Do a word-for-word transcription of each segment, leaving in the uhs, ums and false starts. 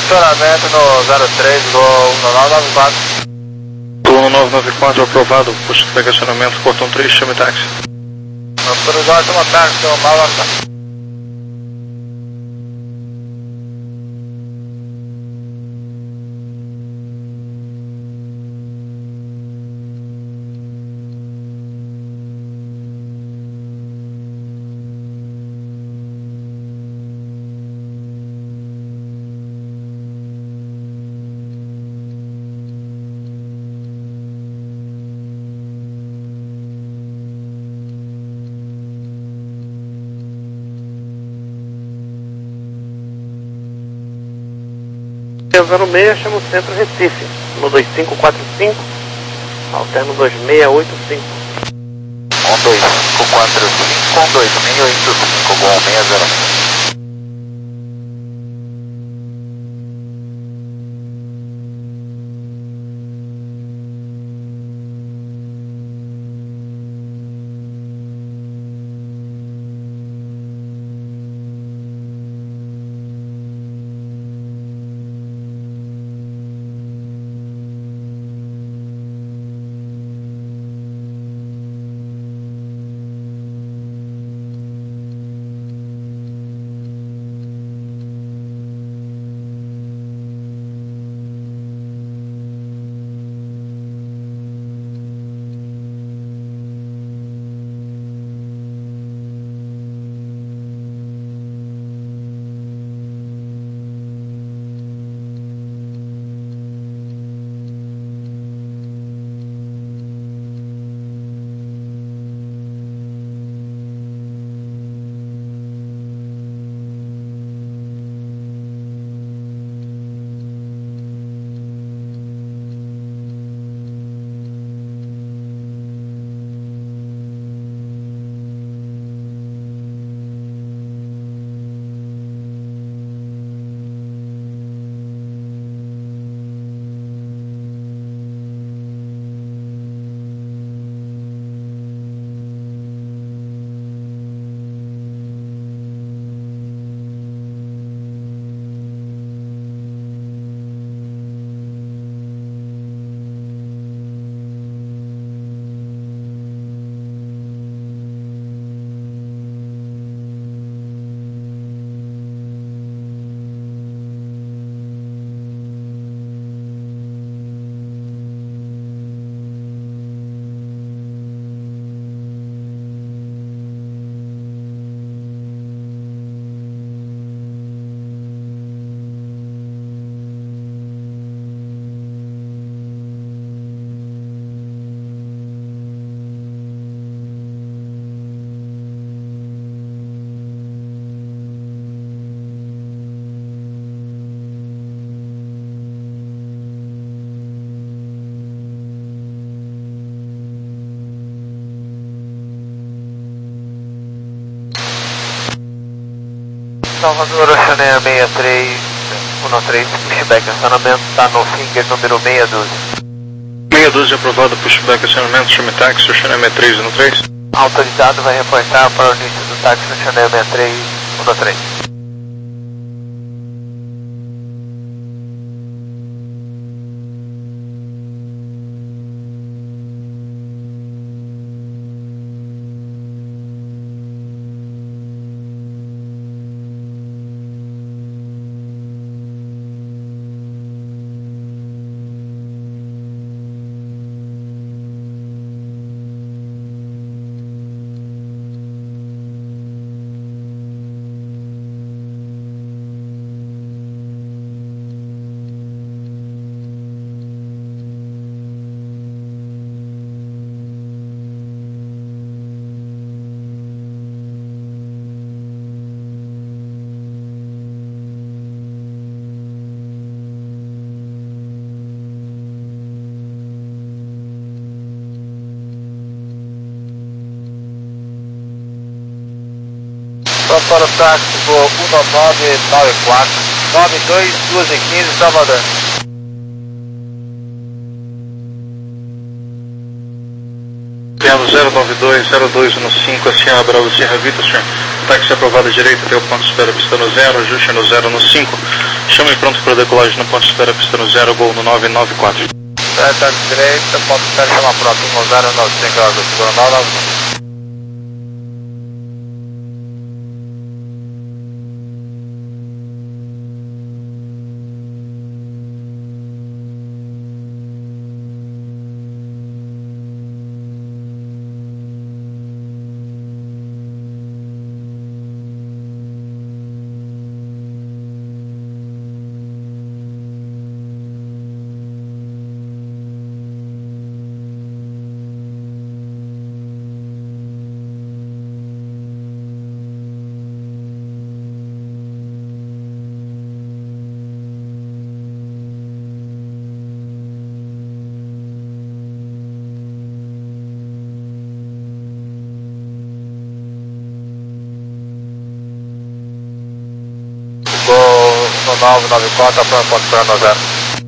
estacionamento no zero três do um nove nove quatro. um nove nove quatro aprovado, posto de estacionamento, portão três, chame táxi. Autorizado, uma táxi, uma malta. zero seis, chama o Centro Recife, no dois cinco quatro cinco, alterno dois seis oito cinco. um dois cinco quatro cinco, dois seis oito cinco, bom, seis zero. Salvador, Oceaneia seis três um três, pushback acionamento, está no finger número meia dúzia. Meia dúzia aprovado, pushback acionamento, chame táxi, Oceaneia seis três um três. Autorizado, vai reportar para o início do táxi Oceaneia seis três um três. Vamos para o táxi do um nove nove quatro, nove dois, duas e quinze, Salvador. Viemos zero nove dois, zero dois um cinco, assim abra o Sierra Vita, senhor. Táxi aprovado à direita até o ponto de espera, pista no zero, ajuste no zero no cinco. Chame pronto para decolagem no ponto de espera, pista no zero, gol no nove nove quatro. Seta direita, ponto de espera, chama pronto, um zero nove cinco, grau, segura nove nove cinco. Gol no nove nove quatro, pronto, ponto de espera no zero.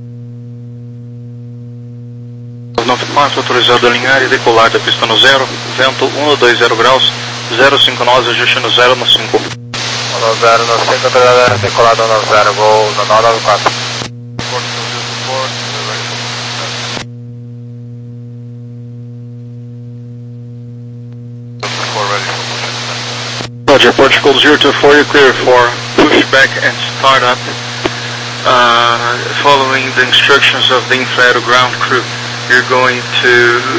nove quatro, autorizado a alinhar e decolar da pista no zero, vento um dois zero graus, zero cinco nove, ajuste no zero no cinco. No zero no cinco, autorizado a decolado no zero, gol no nove nove quatro. Roger, Portugal zero two four, you're clear for pushback and startup. Uh, following the instructions of the infrared ground crew, you're going to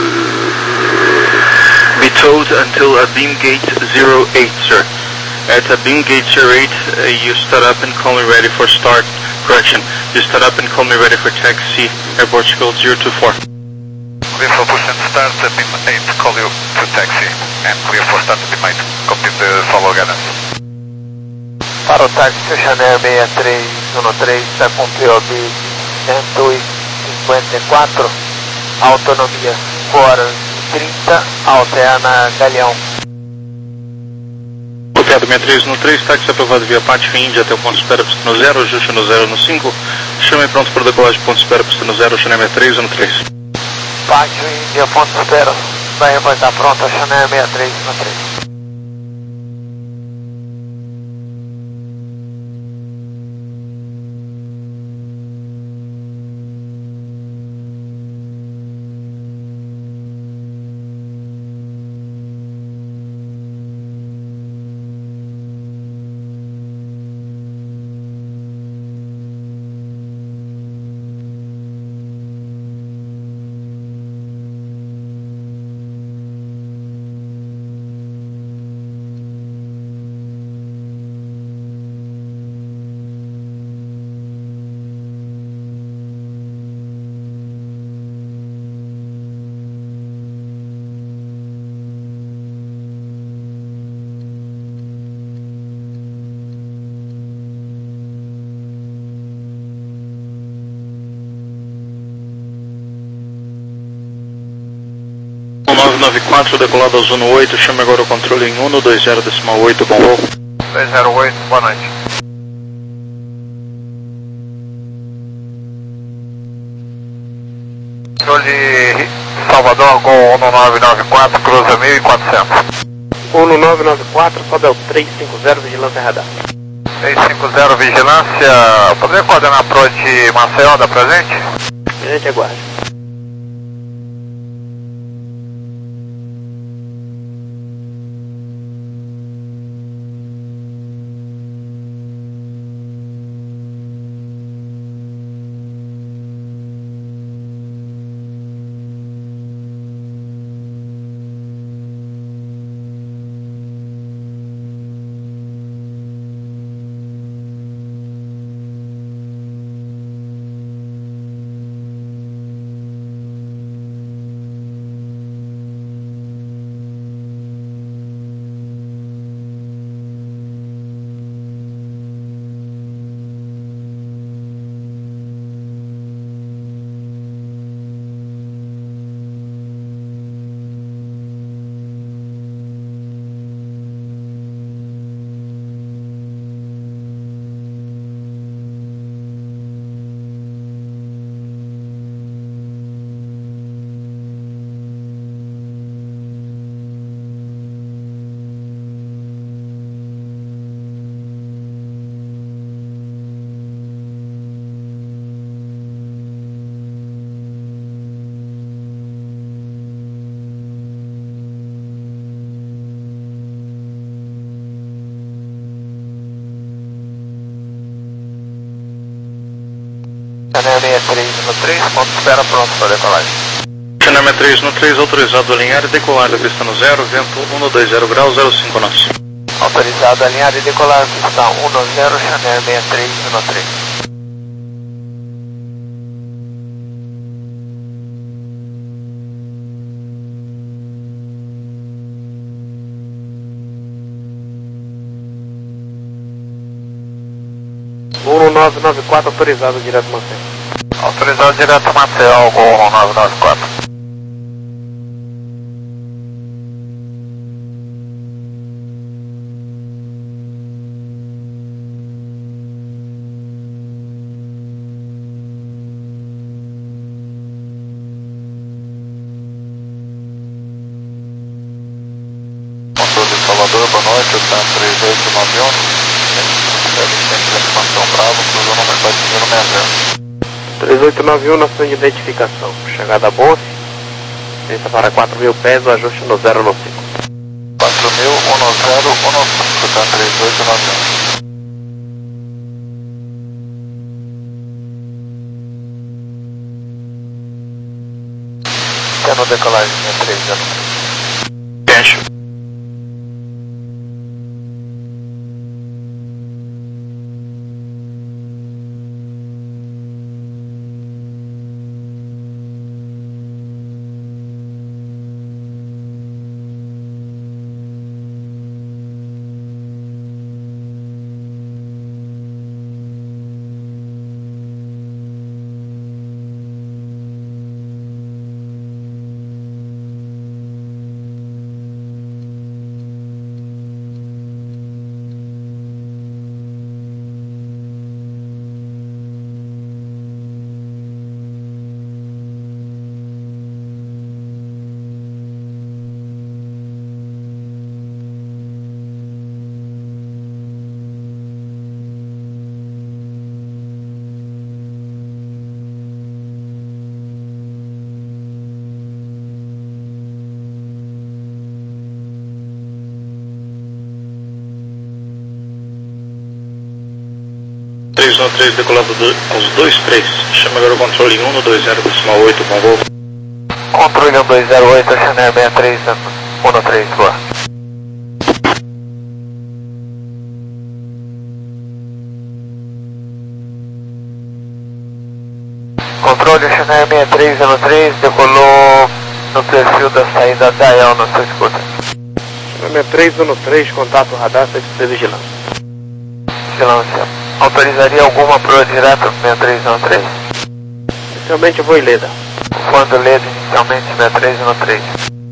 be towed until a beam gate zero eight, sir. At a beam gate zero eight, uh, you start up and call me ready for start. Correction, you start up and call me ready for taxi, Air Portugal zero two four. Clear for push and start, uh, beam eight, call you to taxi. And clear for start, beam eight, copy the follow guidance. Para o táxi Chanel seis três um três, está com P O B cento e cinquenta e quatro, autonomia cinco horas e trinta, alterna Galeão. Copiado seis três um três, táxi aprovado via Pátio Índia até o ponto de espera, pista no zero, ajuste no zero no cinco, chame pronto para decolagem, ponto de espera, pista no zero, Chanel seis três um três. Pátio Índia, ponto de espera, vai, vai estar pronto, Chanel seis três um três. nove nove quatro, decolado ao Zona oito, chame agora o controle em um dois zero decimal oito, bom voo. dois zero oito, boa noite. Controle Salvador, Gol um nove nove quatro, cruza mil e quatrocentos. um nove nove quatro, sobe ao três cinco zero, vigilância radar. três cinco zero, vigilância, poderia coordenar pro de Maceió, da presente? A gente aguarda. Channel sessenta e três no três, ponto de espera pronto para decolagem. Channel sessenta e três no três, autorizado a alinhar e decolar da pista no zero, vento cento e vinte graus, zero cinco nós. Autorizado a alinhar e decolar pista cento, Channel sessenta e três no três. Gol nove nove quatro autorizado direto Maceió. Autorizado direto Maceió, Gol nove nove quatro. Controle de Salvador, boa noite, está três oito nove um. Informação Bravo, cruzou no mercado de zero seis zero. três oito nove um na sua identificação. Chegada a Bonfe. Licença para quatro mil pés, o ajuste no zero no cinco. quatro mil, um zero um cinco, está três oito nove um. Channel decolagem sessenta e três zero três. Enche. três um três decolado do, aos dois três. Chama agora o controle um no dois zero decimal oito com Golfo. Controle um dois zero oito, Channel sessenta e três um no três, boa. Controle Channel sessenta e três um no três, decolou no perfil da saída da E L no seu escuta. Channel sessenta e três um no três, contato radar, C T C vigilância. Vigilância. Autorizaria alguma proa direto sessenta e três um no três? Inicialmente vou em Leda. Quando Leda inicialmente sessenta e três um no três.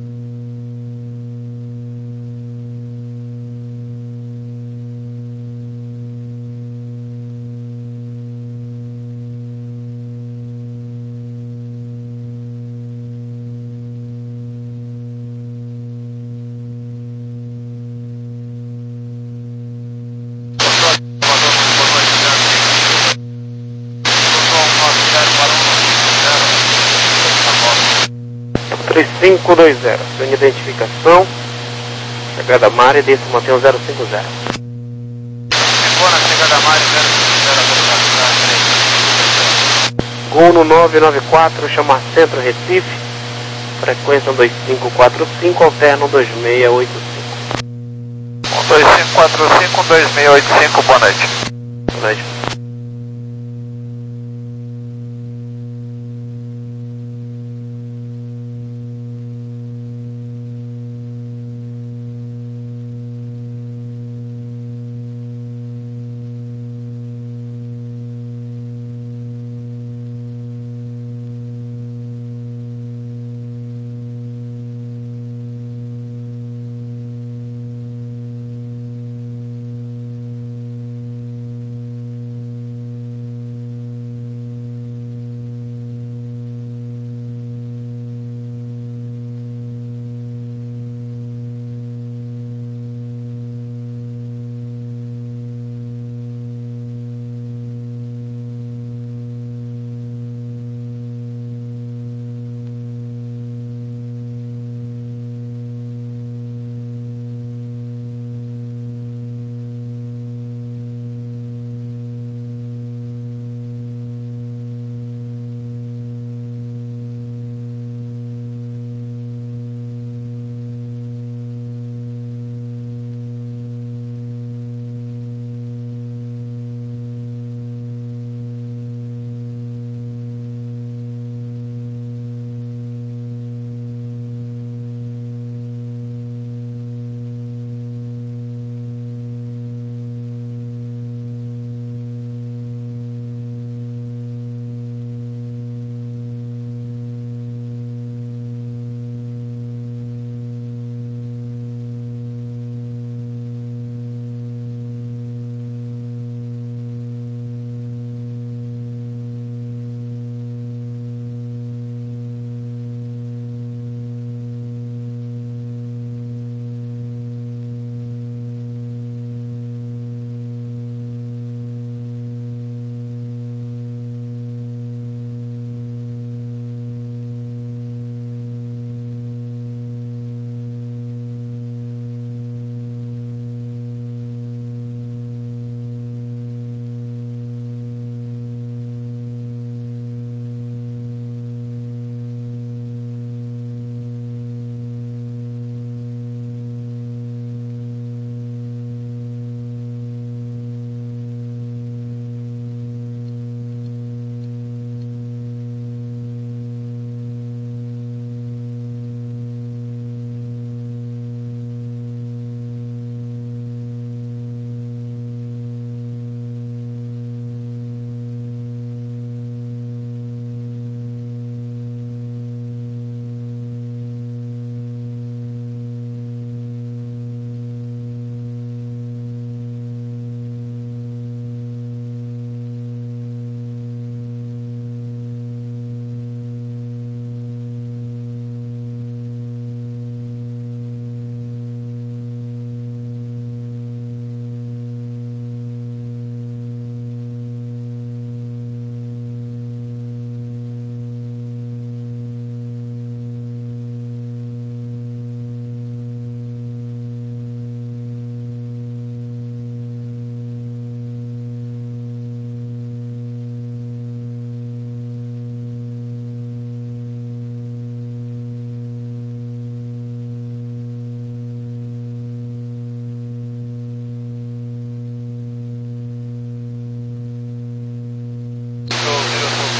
três cinco dois zero, sua identificação. Chegada Mari, desce mantém o zero cinco zero. Ficou na chegada Mari, zero cinco zero. Gol no nove nove quatro, chama Centro Recife. Frequência dois cinco quatro cinco, alterno dois seis oito cinco. um dois cinco quatro cinco, dois seis oito cinco, boa noite. Boa noite.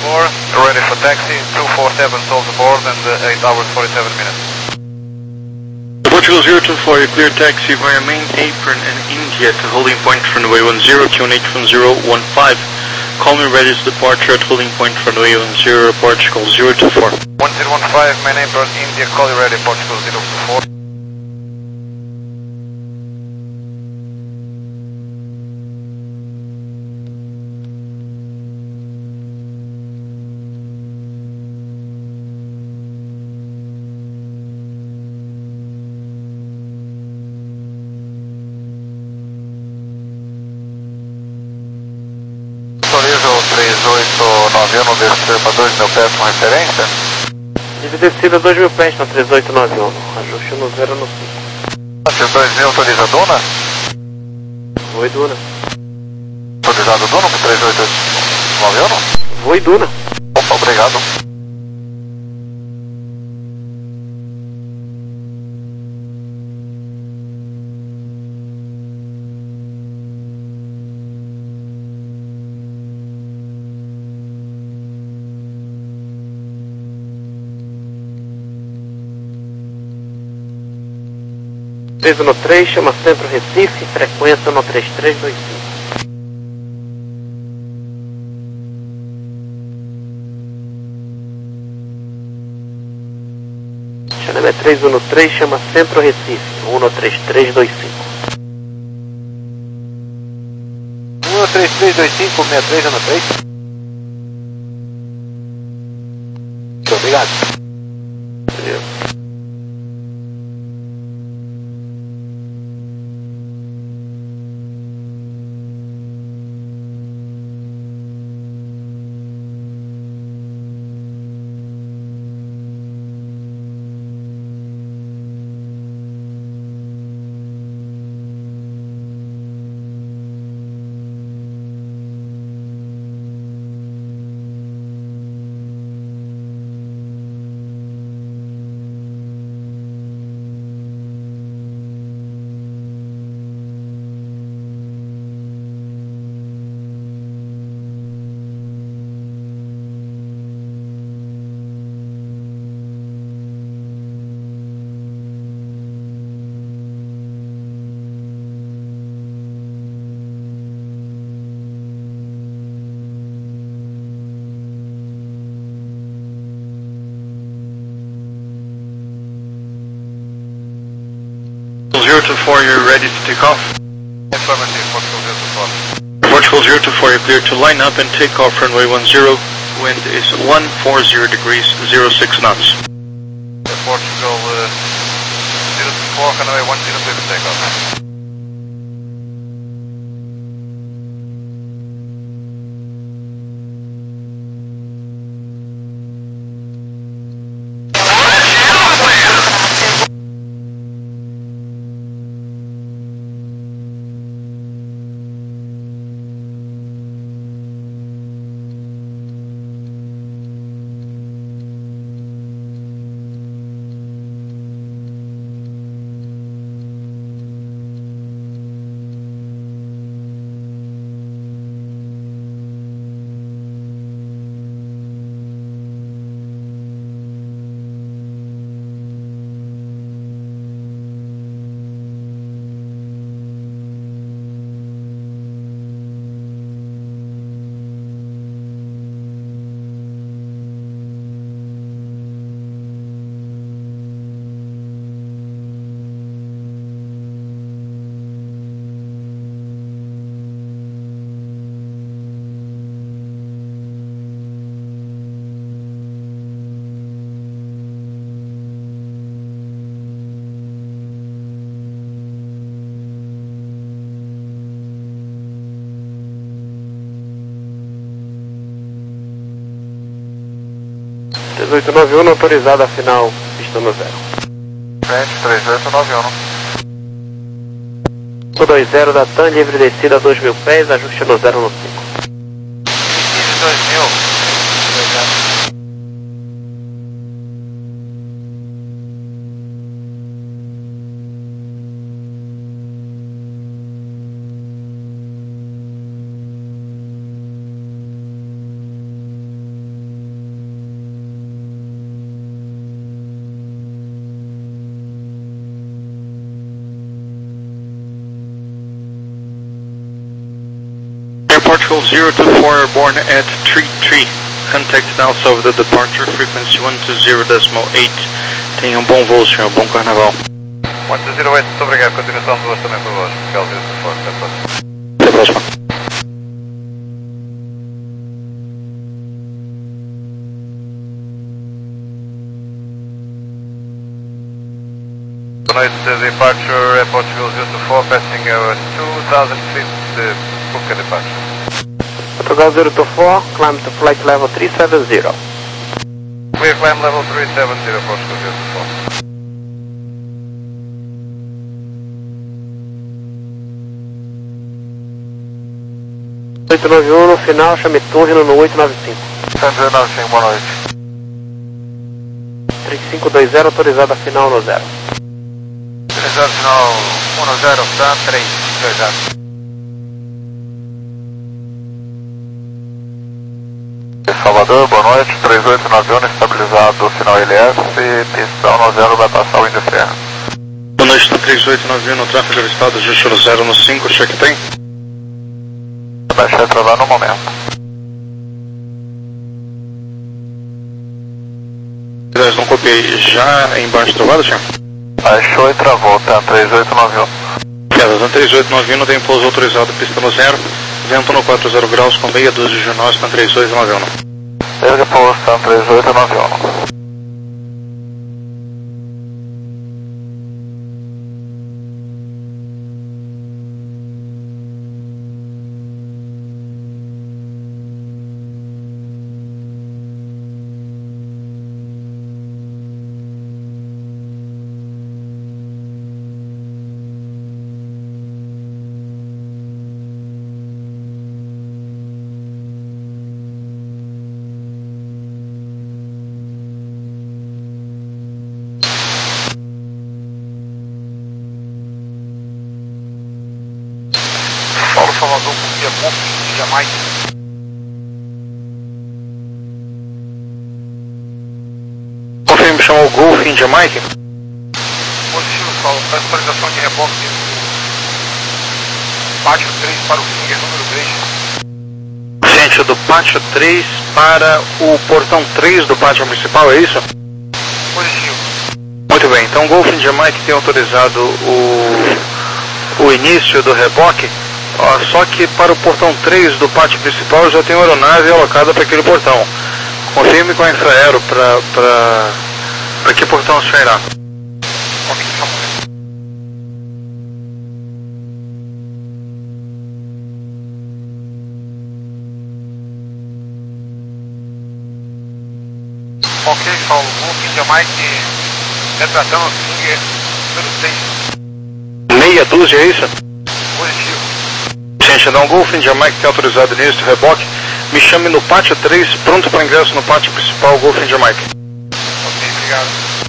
four, ready for taxi, two four seven souls aboard and uh, eight hours forty-seven minutes. Portugal zero two four, you clear taxi via main apron and India to holding point runway one zero, Q N H one zero one five. Call me ready to departure at holding point runway one zero, Portugal zero two four. one zero one five, main apron India, call you ready, Portugal zero two four. três oito nove um, descer para dois mil pés com referência. Livre descida dois mil pés na três oito nove um, ajuste no zero no cinco. dois mil, autoriza Duna? Oi, Duna. Autorizado Duna para três oito nove um? Oi, Duna. Opa, obrigado. três um três, chama Centro Recife, frequência no três três dois cinco. Chama três um três, chama Centro Recife, um no três três dois cinco. um no três três dois cinco, seis três um três. Muito obrigado. Valeu. zero two four, you're ready to take off? Affirmative, Portugal zero two four. Portugal zero two four, you're clear to line up and take off runway one zero. Wind is one four zero degrees, zero six knots. Portugal uh, zero two four, runway one zero, please take off. três oito nove um, autorizada a final, pista no zero. Frente, três oito nove um. dois zero da TAM, livre descida a dois mil pés, ajuste no zero no cinco. dois mil. Portugal zero two four airborne at three three. Contact now of the departure frequency one two zero decimal eight. Tenha um bom voo, senhor. Bom carnaval. one two zero eight, muito obrigado. Continuação de voos também por vós. Portugal zero two four, até a próxima. Até a próxima. Boa noite, departure Portugal zero two four, passing our two thousand feet uh, Puka departure. Portugal zero two four, climb to flight level three seven zero. Clear climb level three seven zero, Portugal zero two four. oito nove um no final, chame Túrino no oito nove cinco. Centro oito nove cinco, boa noite. três cinco dois zero, autorizada final no zero. Autorizado final um zero, tá? três dois zero. Salvador, boa noite, três oito nove um, estabilizado sinal L S, pista um zero vai passar o índio Serra. Boa noite, três oito nove um no tráfego avistado, ajuste no zero no cinco, check tem. Baixa para lá no momento. dez, não copiei, já embaixo travado, senhor? Baixou e travou, tá? três oito nove um. Queda, três oito nove um, não tem pouso autorizado, pista no zero, vento no quatro zero graus com meia dúzia de nós, tá três oito nove um. Ergue pouso, tá? três oito nove um. Paulo Salvador, com via Golf de Jamaica. Confirme, chamou Golf em Jamaica? Positivo, Paulo, para atualização de reboque do pátio três para o Finger número três. Gente, do pátio três para o portão três do pátio principal, é isso? Positivo. Muito bem, então Golf em Jamaica tem autorizado o, o início do reboque. Ó, só que para o portão três do pátio principal já tem uma aeronave alocada para aquele portão. Confirme com a Infraero para para para que portão o senhor irá. Ok, só um momento. Ok, Paulo, Golf de Jamaica, retratando Finger número seis. Meia dúzia, é isso? Positivo. Gente, não, Golf em Jamaica tem autorizado início do reboque. Me chame no pátio três, pronto para ingresso no pátio principal, Golf em Jamaica. Ok, obrigado.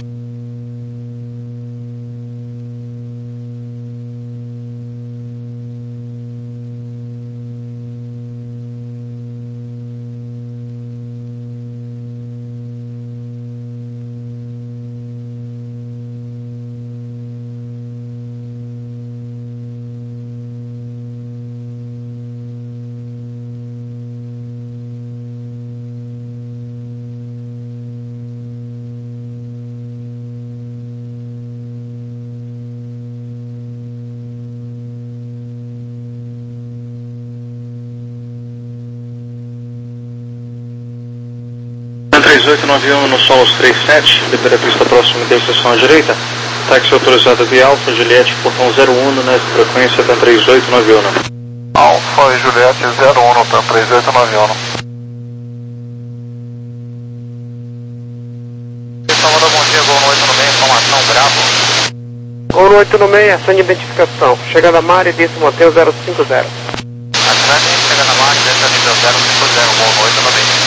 três oito nove um no Solos três sete, libera a pista próxima da estação à direita. Táxi autorizado via Alfa, Juliette, portão zero um, nessa frequência tá três oito nove um. Alfa e Juliette zero um, tá? três oito nove um. Salvador, bom dia, Gol no oito no meio, informação, Bravo. Gol no oito no meio, ação de identificação. Chegando a Mari, disse Monteiro zero cinco zero. Atlântico, chegando a Mari, dentro do nível zero cinco zero, Gol no oito no meio.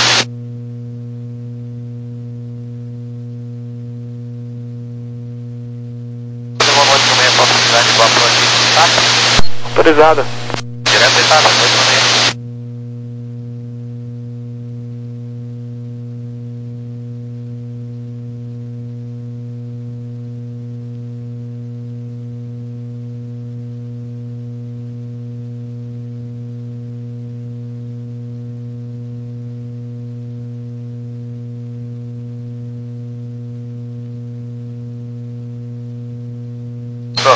Autorizada. Direto de Itata, oito no meio.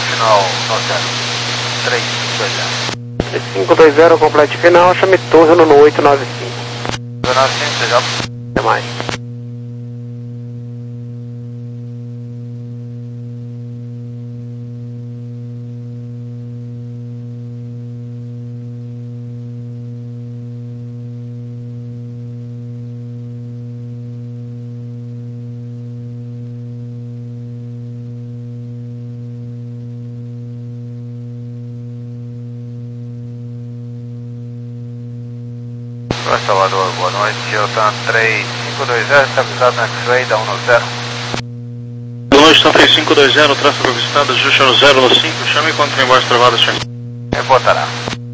final no zero. três cinco dois zero. três cinco dois zero, complete final, chame torre no oito nove cinco. oito nove cinco, já. Até mais. Oi, Salvador, boa noite. Eu TAM três cinco dois zero, estabilizado no X-Ray, da um no zero. Boa noite, TAM três cinco dois zero, tráfego avistado, ajuste no zero no cinco, chame quando tem voz travada, senhor. Reportará.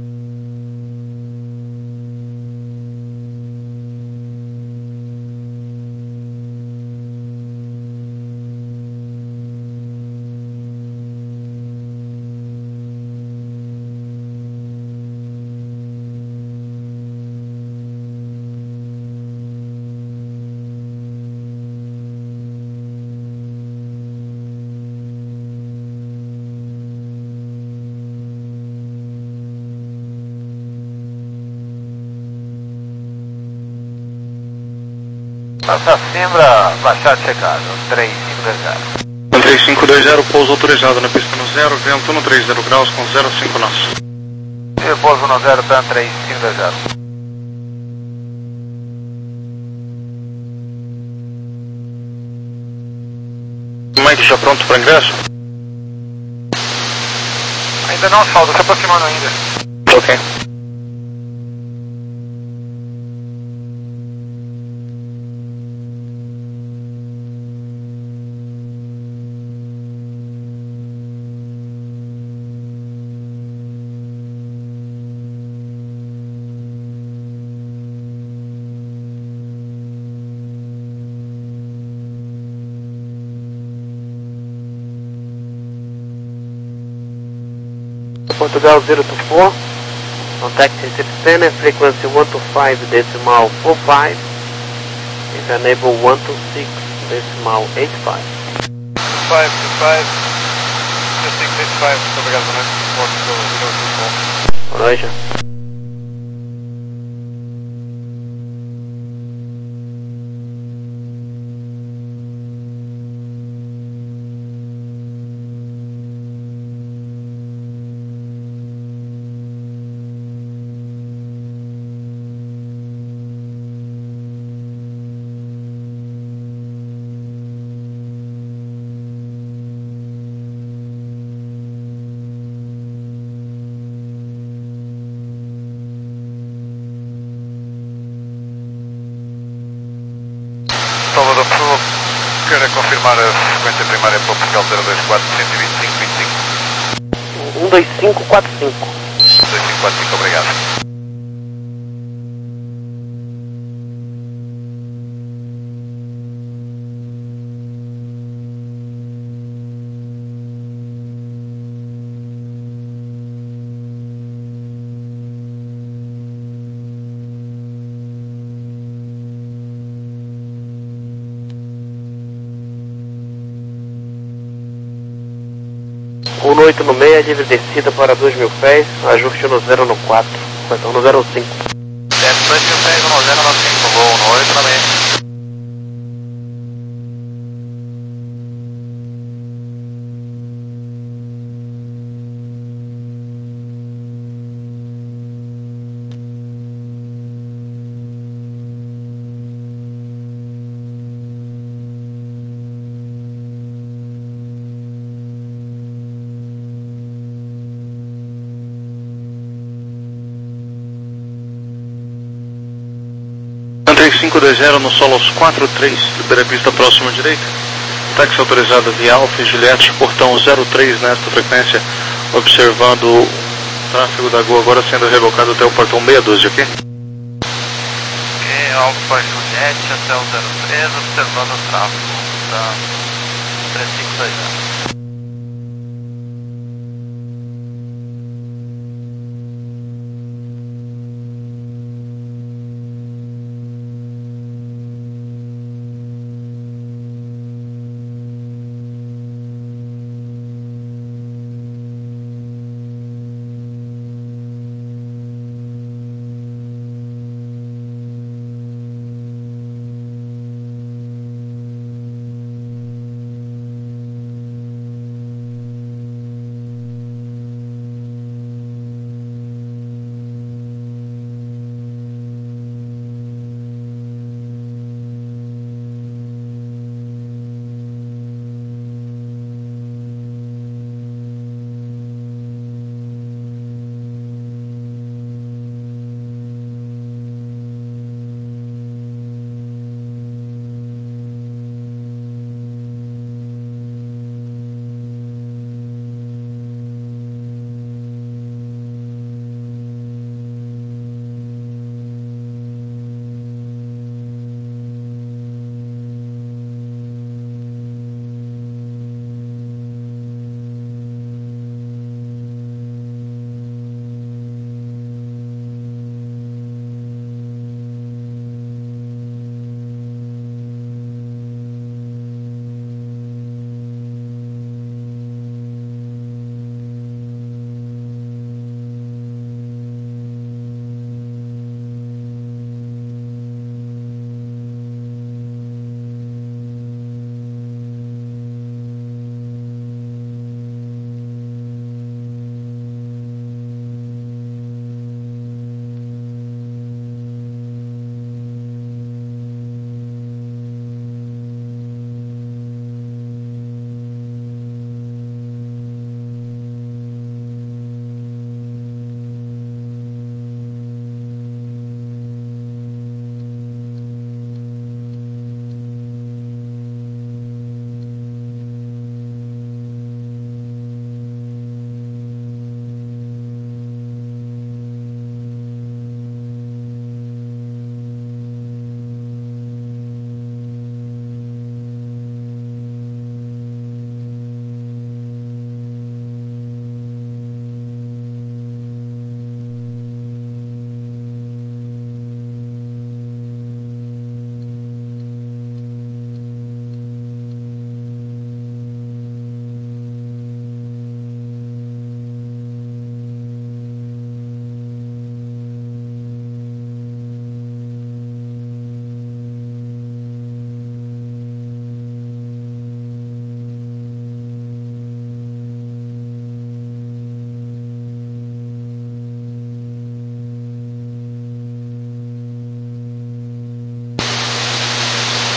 Passa Simbra, baixado checado, três cinco dois zero. TAM três cinco dois zero, pouso autorizado na pista no zero, vento no trinta graus com zero cinco nós. E pouso no zero, TAM três cinco dois zero. Mike já pronto para ingresso? Ainda não, saldo, se aproximando ainda. Ok. Portugal zero two four, contact reception, frequency one two five decimal four five, is enable one two six decimal eight five. five two five, two six eight five, muito obrigado, boa noite. Portugal zero two four. Boa noite. Salvador, por favor, quero confirmar a frequência primária para o Portugal zero dois quatro, cento e vinte e cinco, vinte e cinco. um dois cinco quatro cinco. dois cinco quatro cinco, obrigado. um oito no meio, livre descida para dois mil pés, ajuste no zero no quatro, então no zero cinco. Desce dois mil pés, no zero no cinco, voo no oito no meio. três cinco dois zero no Solos quatro três, libera a pista próxima à direita. Táxi autorizado via Alfa e Juliette, portão zero três nesta frequência, observando o tráfego da Gol agora sendo rebocado até o portão seis doze, ok? Ok, Alfa Juliette até o zero três, observando o tráfego da três cinco dois zero.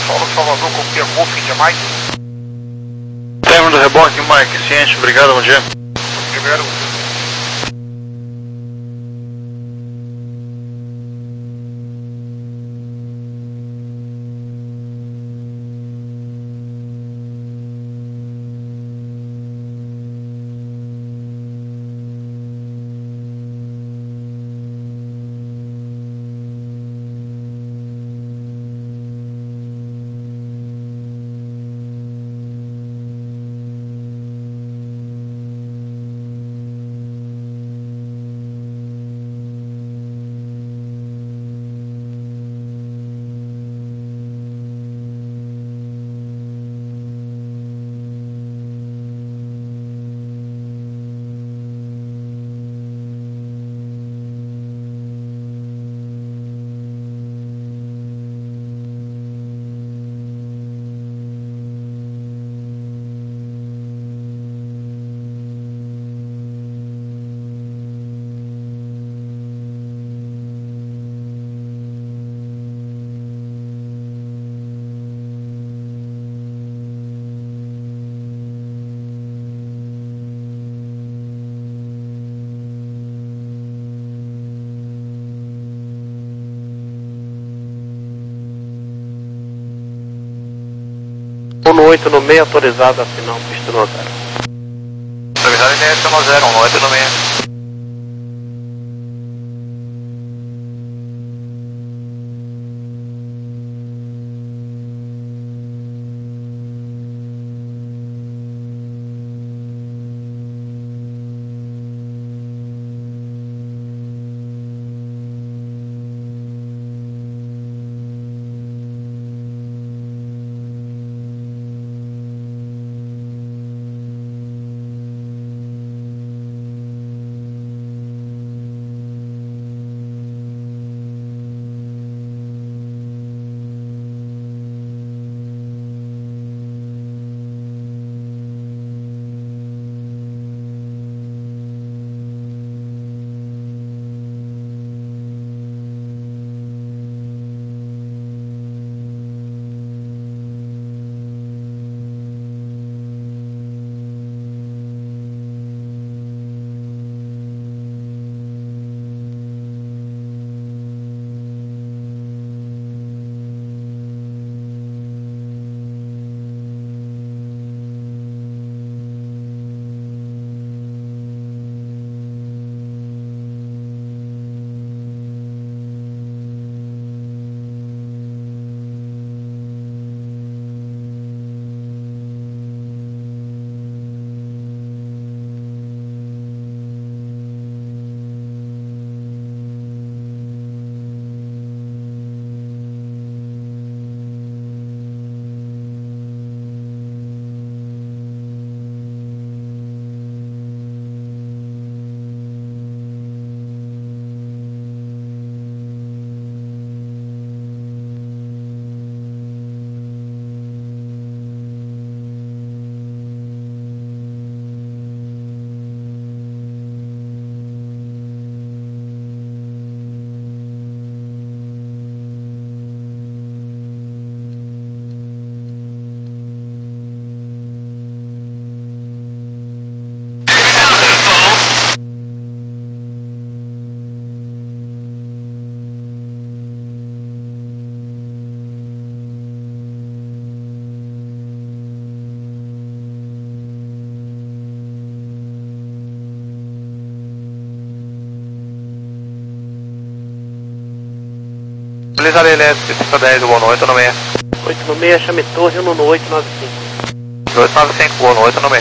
Solo Salvador, confia Golf India Mike. Término do reboque, Mike, ciente, obrigado, bom dia. Obrigado. um no oito no meio, autorizado a final, pista no zero. Autorizado em D S no zero, um no oito no meio. Utilizar elétrico, pista dez, Gol no oito no meio. oito no meio, chame torre, um no oito nove cinco. oito nove cinco, Gol no oito no meio.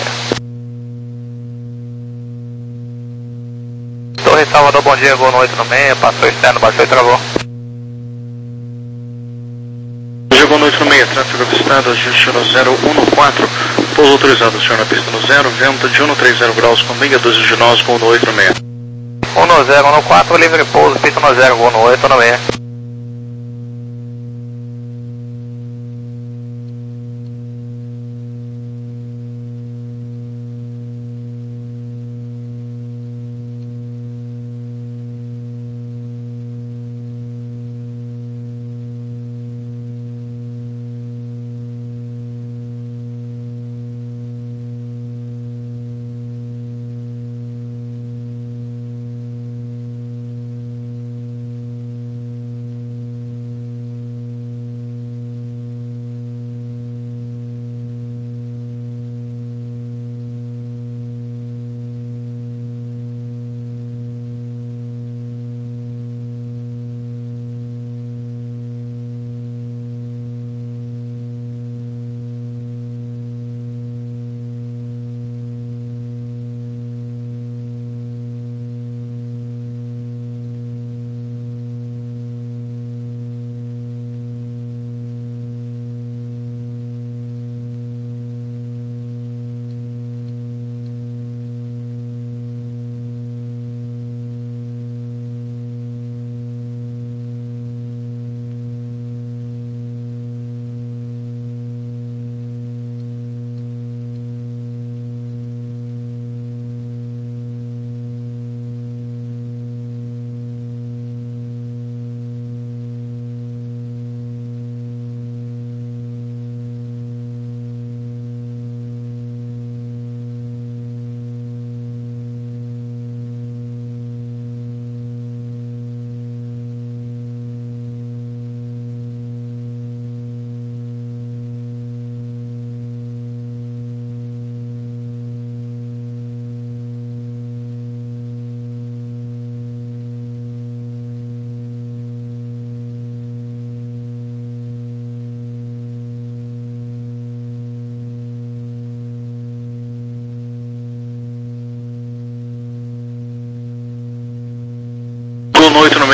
Torre Salvador, bom dia, Gol no oito no meio, passou externo, baixou e travou. Gol no oito no meio, tráfego avistado, ajuste no zero um no quatro, pouso autorizado, senhor na pista no zero, vento de um no trinta graus com meia dúzia de nós, Gol no oito no meio. um no zero, um no quatro, livre pouso, pista no zero, Gol no oito no meio.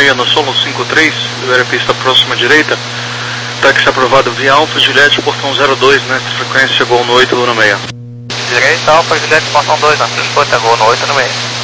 seis no solo cinco três, libera a pista próxima à direita. Táxi aprovado via Alfa Juliette, portão zero dois, né? Frequência Gol no oito no seis. Direita, Alfa Juliette, portão dois, na escuta, Gol no oito no seis.